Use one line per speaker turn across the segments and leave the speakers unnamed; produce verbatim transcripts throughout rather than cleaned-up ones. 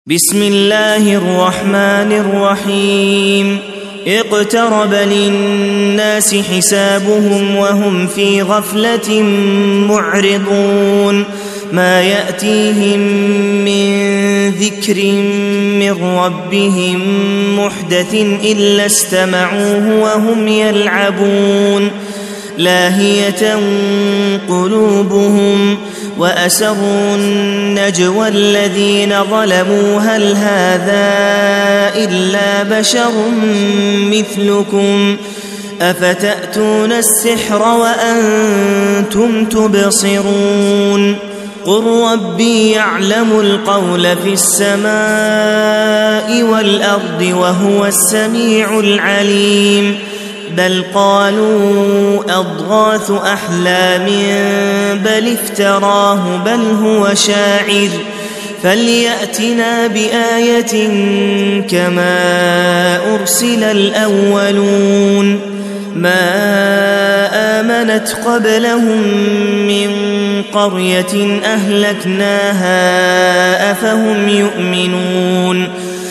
بسم الله الرحمن الرحيم اقترب للناس حسابهم وهم في غفلة معرضون ما يأتيهم من ذكر من ربهم محدث إلا استمعوه وهم يلعبون لاهية قلوبهم وأسروا النجوى الذين ظلموا هل هذا إلا بشر مثلكم أفتأتون السحر وأنتم تبصرون قل ربي يعلم القول في السماء والأرض وهو السميع العليم بل قالوا أضغاث أحلام بل افتراه بل هو شاعر فليأتنا بآية كما أرسل الأولون ما آمنت قبلهم من قرية أهلكناها أفهم يؤمنون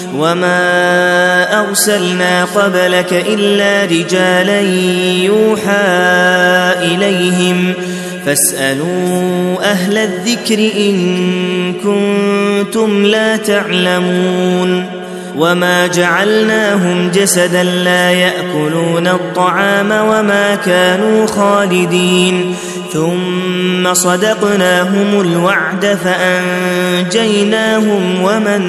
وما أرسلنا قبلك إلا رجالا يوحى إليهم فاسألوا أهل الذكر إن كنتم لا تعلمون وما جعلناهم جسدا لا يأكلون الطعام وما كانوا خالدين ثم صدقناهم الوعد فأنجيناهم ومن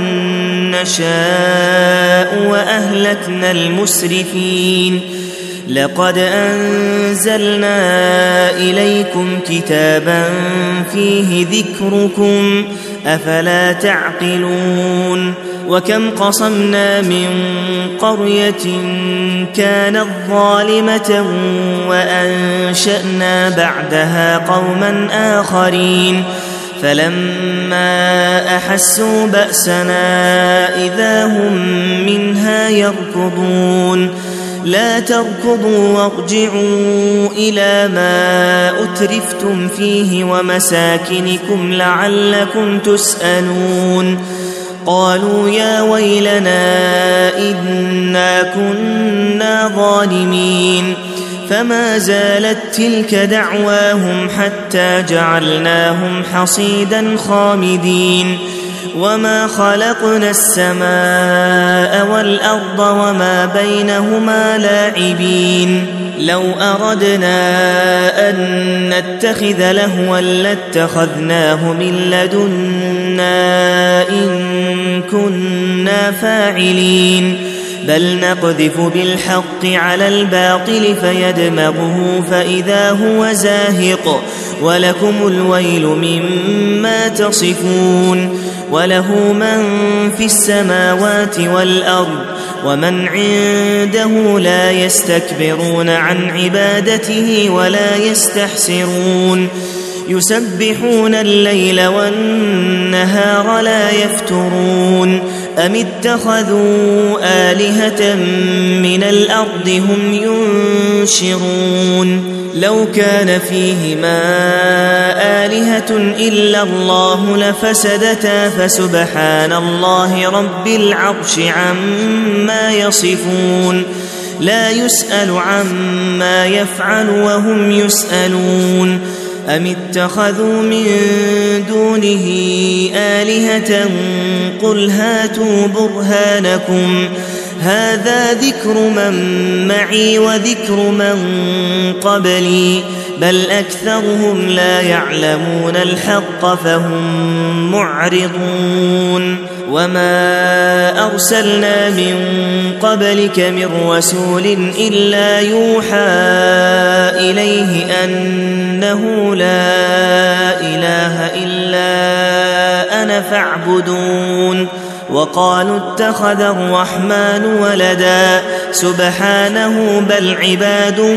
نشاء وأهلكنا المسرفين لقد أنزلنا إليكم كتابا فيه ذكركم أفلا تعقلون وكم قصمنا من قرية كانت ظالمة وأنشأنا بعدها قوما آخرين فلما أحسوا بأسنا إذا هم منها يركضون لا تركضوا وارجعوا إلى ما أترفتم فيه ومساكنكم لعلكم تسألون قالوا يا ويلنا إنا كنا ظالمين فما زالت تلك دعواهم حتى جعلناهم حصيدا خامدين وما خلقنا السماء والأرض وما بينهما لاعبين لو أردنا أن نتخذ لهوا لاتخذناه من لدنا إن كنا فاعلين بل نقذف بالحق على الباطل فيدمغه فإذا هو زاهق ولكم الويل مما تصفون وله من في السماوات والأرض ومن عنده لا يستكبرون عن عبادته ولا يستحسرون يسبحون الليل والنهار لا يفترون أم اتخذوا آلهة من الأرض هم ينشرون لو كان فيهما آلهة إلا الله لفسدتا فسبحان الله رب العرش عما يصفون لا يسأل عما يفعل وهم يسألون أم اتخذوا من دونه آلهة قل هاتوا برهانكم هذا ذكر من معي وذكر من قبلي بل أكثرهم لا يعلمون الحق فهم معرضون وما أرسلنا من قبلك من رسول إلا يوحى إليه أنه لا إله إلا أنا فاعبدون وقالوا اتخذ الرحمن ولدا سبحانه بل عباد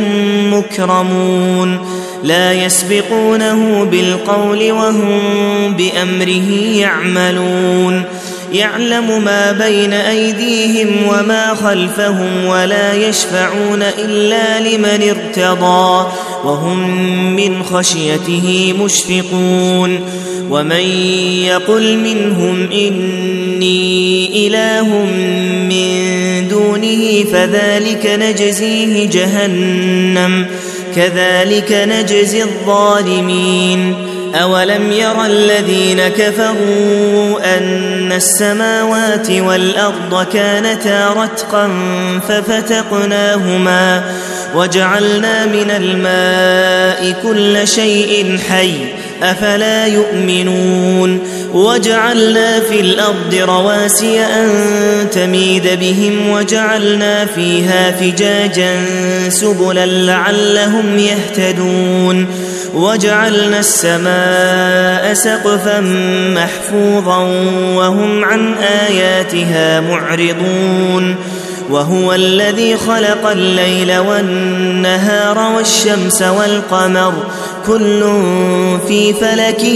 مكرمون لا يسبقونه بالقول وهم بأمره يعملون يعلم ما بين أيديهم وما خلفهم ولا يشفعون إلا لمن ارتضى وهم من خشيته مشفقون ومن يقل منهم إني إني إله من دونه فذلك نجزيه جهنم كذلك نجزي الظالمين أولم ير الذين كفروا أن السماوات والأرض كانتا رتقا ففتقناهما وجعلنا من الماء كل شيء حي أفلا يؤمنون وجعلنا في الأرض رواسي أن تميد بهم وجعلنا فيها فجاجا سبلا لعلهم يهتدون وجعلنا السماء سقفا محفوظا وهم عن آياتها معرضون وهو الذي خلق الليل والنهار والشمس والقمر كل في فلك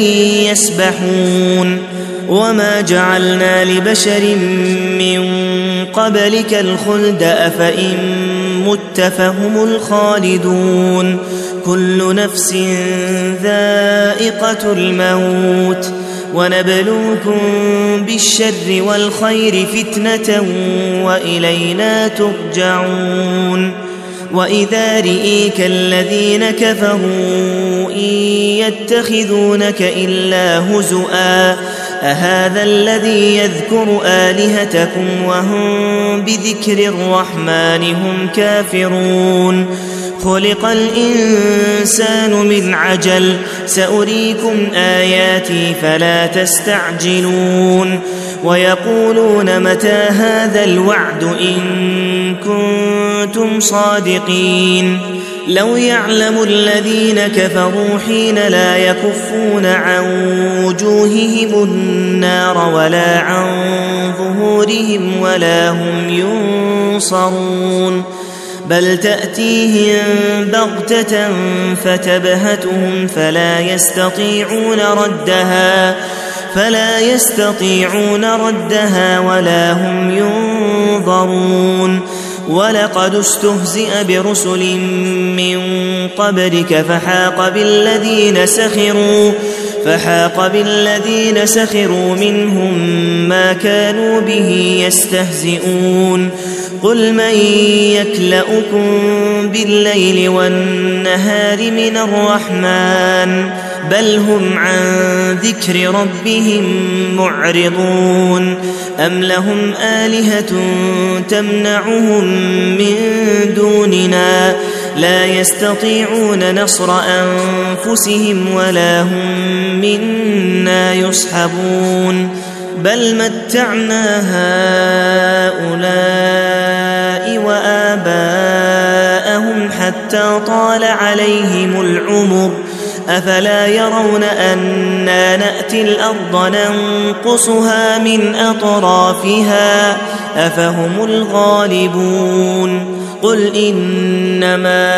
يسبحون وما جعلنا لبشر من قبلك الخلد أفإن مت فهم الخالدون كل نفس ذائقة الموت ونبلوكم بالشر والخير فتنة وإلينا ترجعون وإذا رئيك الذين كفروا إن يتخذونك إلا هزؤا أهذا الذي يذكر آلهتكم وهم بذكر الرحمن هم كافرون خلق الإنسان من عجل سأريكم آياتي فلا تستعجلون ويقولون متى هذا الوعد إن كنتم صادقين لو يعلم الذين كفروا حين لا يكفون عن وجوههم النار ولا عن ظهورهم ولا هم ينصرون بل تأتيهم بغتة فتبهتهم فلا يستطيعون ردها فلا يستطيعون ردها ولا هم ينظرون ولقد استهزئ برسل من قبلك فحاق بالذين سخروا فحاق بالذين سخروا منهم ما كانوا به يستهزئون قل من يكلؤكم بالليل والنهار من الرحمن بل هم عن ذكر ربهم معرضون أم لهم آلهة تمنعهم من دوننا لا يستطيعون نصر أنفسهم ولا هم منا يصحبون بل متعنا هؤلاء وآباءهم حتى طال عليهم العمر أفلا يرون أنا نأتي الأرض ننقصها من أطرافها أفهم الغالبون قل إنما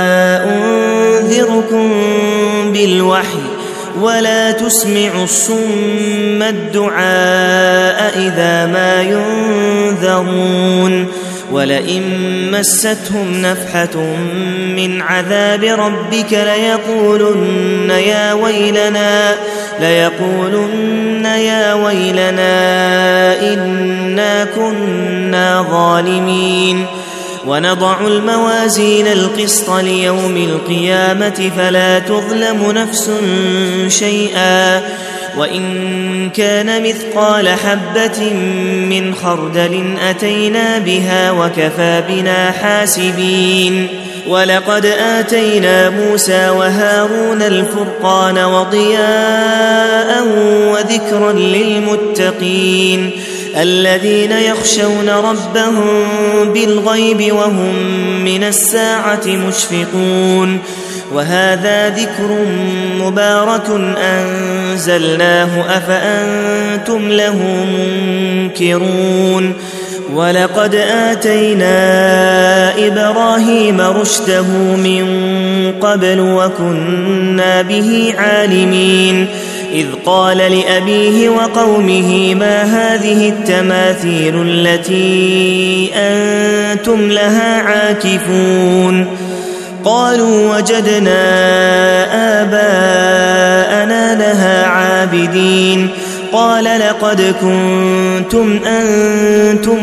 أنذركم بالوحي ولا تسمع الصم الدعاء إذا ما ينذرون ولئن مستهم نفحة من عذاب ربك ليقولن يا ويلنا ليقولن يا ويلنا إنا كنا ظالمين ونضع الموازين القسط ليوم القيامة فلا تظلم نفس شيئا وإن كان مثقال حبة من خردل أتينا بها وكفى بنا حاسبين ولقد آتينا موسى وهارون الفرقان وضياء وذكرا للمتقين الذين يخشون ربهم بالغيب وهم من الساعة مشفقون وهذا ذكر مبارك أنزلناه أفأنتم له منكرون ولقد آتينا إبراهيم رشده من قبل وكنا به عالمين إذ قال لأبيه وقومه ما هذه التماثيل التي أنتم لها عاكفون قالوا وجدنا آباءنا لها عابدين قال لقد كنتم أنتم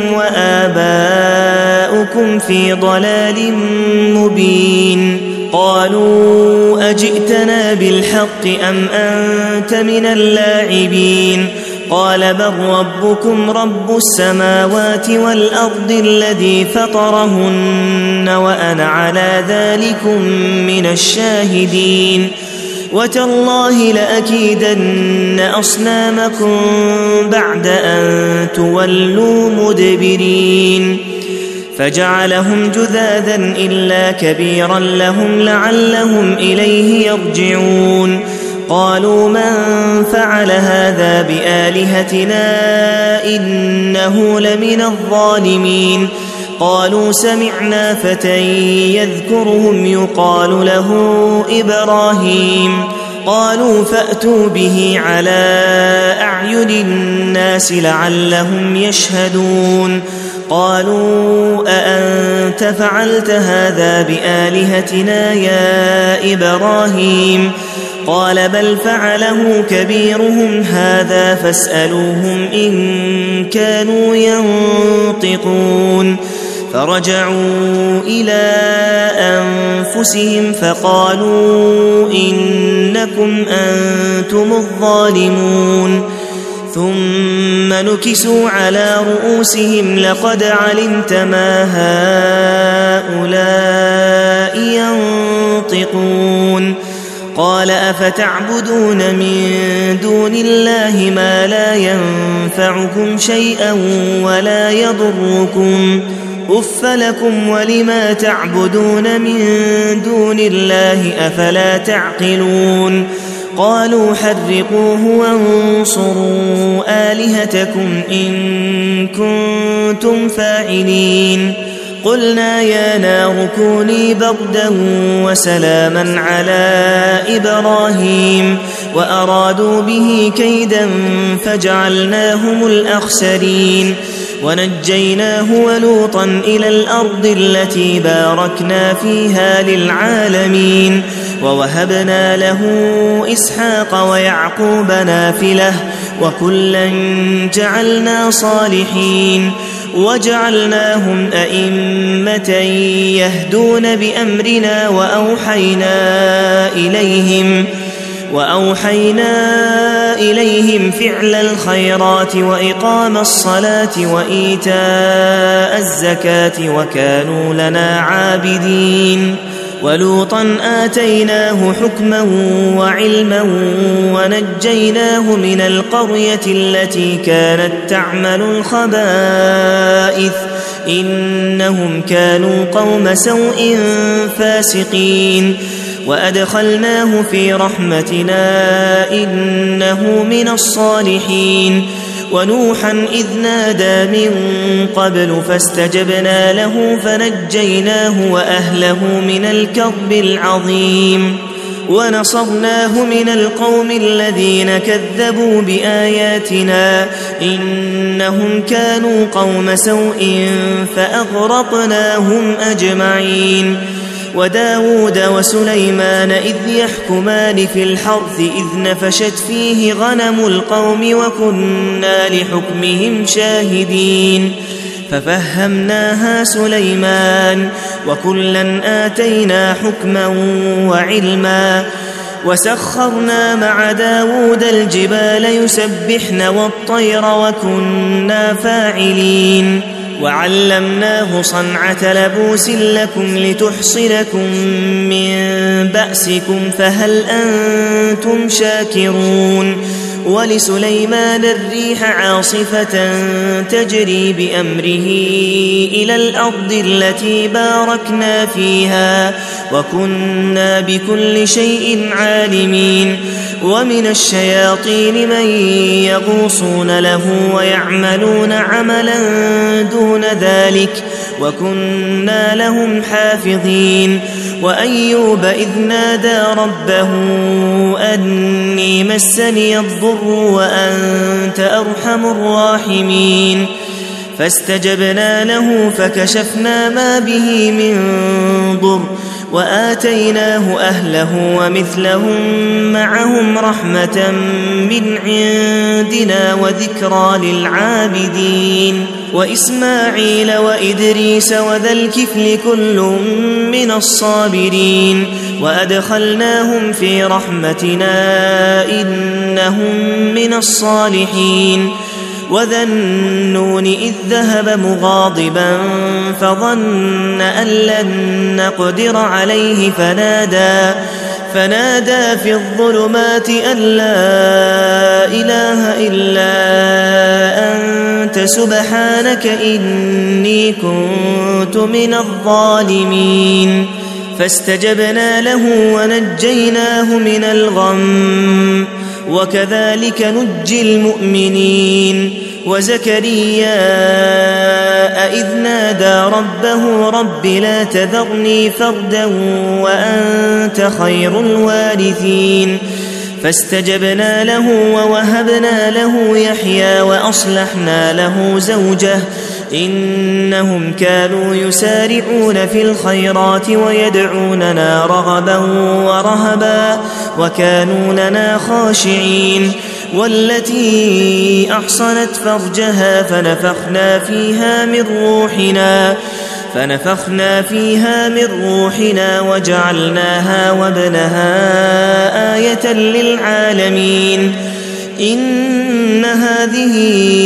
وآباؤكم في ضلال مبين قالوا أجئتنا بالحق أم أنت من اللاعبين قال بل ربكم رب السماوات والأرض الذي فطرهن وأنا على ذلكم من الشاهدين وتالله لأكيدن أصنامكم بعد أن تولوا مدبرين فجعلهم جذاذا إلا كبيرا لهم لعلهم إليه يرجعون قالوا من فعل هذا بآلهتنا إنه لمن الظالمين قالوا سمعنا فتى يذكرهم يقال له إبراهيم قالوا فأتوا به على أعين الناس لعلهم يشهدون قالوا أأنت فعلت هذا بآلهتنا يا إبراهيم قال بل فعله كبيرهم هذا فاسألوهم إن كانوا ينطقون فرجعوا إلى أنفسهم فقالوا إنكم أنتم الظالمون ثم نكسوا على رؤوسهم لقد علمت ما هؤلاء ينطقون قال أفتعبدون من دون الله ما لا ينفعكم شيئا ولا يضركم أف لكم ولما تعبدون من دون الله أفلا تعقلون قالوا حرقوه وانصروا آلهتكم إن كنتم فاعلين قلنا يا نار كوني بردا وسلاما على إبراهيم وأرادوا به كيدا فجعلناهم الأخسرين ونجيناه ولوطا إلى الأرض التي باركنا فيها للعالمين ووهبنا له إسحاق ويعقوب نافلة وكلا جعلنا صالحين وجعلناهم أئمة يهدون بأمرنا وأوحينا إليهم وأوحينا إليهم فعل الخيرات وإقام الصلاة وإيتاء الزكاة وكانوا لنا عابدين ولوطا آتيناه حكما وعلما ونجيناه من القرية التي كانت تعمل الخبائث إنهم كانوا قوم سوء فاسقين وأدخلناه في رحمتنا إنه من الصالحين ونوحا إذ نادى من قبل فاستجبنا له فنجيناه وأهله من الكرب العظيم ونصرناه من القوم الذين كذبوا بآياتنا إنهم كانوا قوم سوء فأغرقناهم أجمعين وداود وسليمان إذ يحكمان في الحرث إذ نفشت فيه غنم القوم وكنا لحكمهم شاهدين ففهمناها سليمان وكلا آتينا حكما وعلما وسخرنا مع داود الجبال يسبحن والطير وكنا فاعلين وعلمناه صنعة لبوس لكم لتحصنكم من بأسكم فهل أنتم شاكرون ولسليمان الريح عاصفة تجري بأمره إلى الأرض التي باركنا فيها وكنا بكل شيء عالمين ومن الشياطين من يغوصون له ويعملون عملا دون ذلك وكنا لهم حافظين وأيوب إذ نادى ربه أني مسني الضر وأنت أرحم الراحمين فاستجبنا له فكشفنا ما به من ضر وآتيناه أهله ومثلهم معهم رحمة من عندنا وذكرى للعابدين وإسماعيل وإدريس وذا الكفل كل من الصابرين وأدخلناهم في رحمتنا إنهم من الصالحين وذا النون إذ ذهب مغاضبا فظن أن لن نقدر عليه فنادى فنادى في الظلمات أن لا إله إلا أنت سبحانك إني كنت من الظالمين فاستجبنا له ونجيناه من الغم وكذلك نجي المؤمنين وزكريا إذ نادى ربه رب لا تذرني فردا وأنت خير الوارثين فاستجبنا له ووهبنا له يحيى وأصلحنا له زوجه إنهم كانوا يسارعون في الخيرات ويدعوننا رغبا ورهبا وكانوا لنا خاشعين والتي أحصنت فرجها فنفخنا فيها من روحنا فنفخنا فيها من روحنا وجعلناها وابنها آية للعالمين إن هذه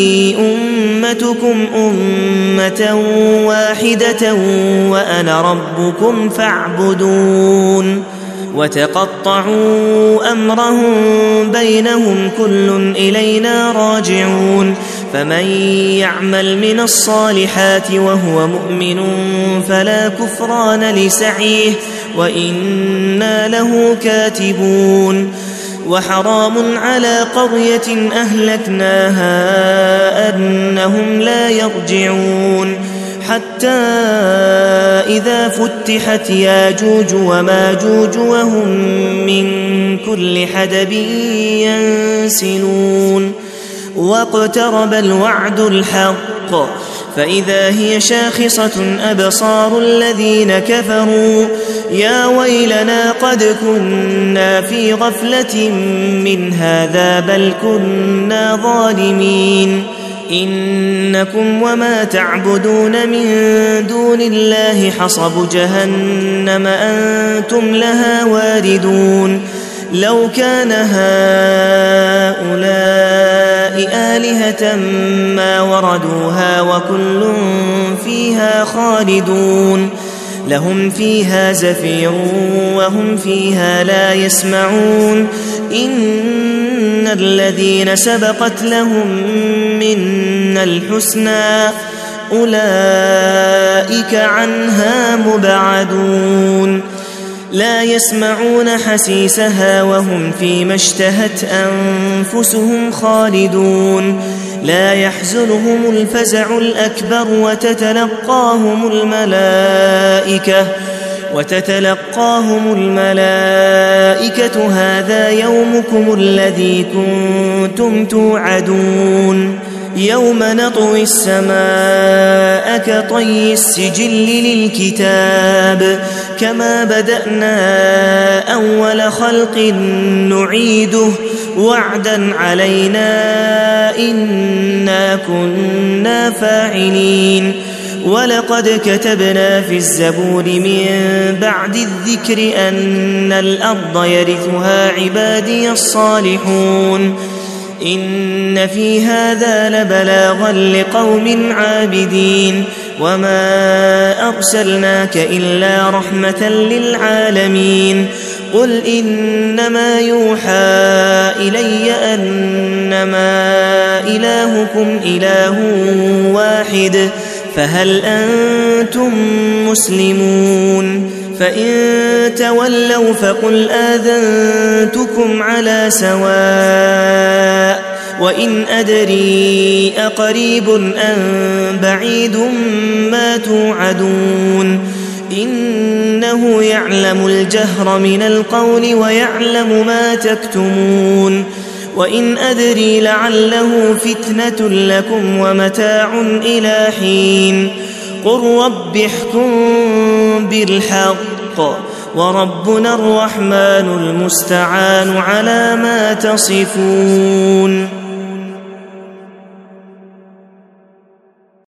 أمتكم أمة واحدة وأنا ربكم فاعبدون وتقطعوا أمرهم بينهم كل إلينا راجعون فمن يعمل من الصالحات وهو مؤمن فلا كفران لسعيه وإنا له كاتبون وحرام على قرية أهلكناها أنهم لا يرجعون حتى إذا فتحت ياجوج وماجوج وهم من كل حدب ينسلون واقترب الوعد الحق فإذا هي شاخصة أبصار الذين كفروا يا ويلنا قد كنا في غفلة من هذا بل كنا ظالمين إنكم وما تعبدون من دون الله حصب جهنم أنتم لها واردون لو كان هؤلاء آلهة ما وردوها وكل فيها خالدون لهم فيها زفير وهم فيها لا يسمعون إن الذين سبقت لهم منا الحسنى أولئك عنها مبعدون لا يسمعون حسيسها وهم فيما اشتهت أنفسهم خالدون لا يحزنهم الفزع الأكبر وتتلقاهم الملائكة وتتلقاهم الملائكة هذا يومكم الذي كنتم توعدون يوم نطوي السماء كطي السجل للكتاب كما بدأنا أول خلق نعيده وعدا علينا إنا كنا فاعلين ولقد كتبنا في الزبور من بعد الذكر أن الأرض يرثها عبادي الصالحون إن في هذا لبلاغا لقوم عابدين وما أرسلناك إلا رحمة للعالمين قل إنما يوحى إلي أنما إلهكم إله واحد فهل أنتم مسلمون فإن تولوا فقل آذنتكم على سواء وإن أدري أقريب أم بعيد ما توعدون إنه يعلم الجهر من القول ويعلم ما تكتمون وإن أدري لعله فتنة لكم ومتاع إلى حين قل رب احكم بالحق وربنا الرحمن المستعان على ما تصفون.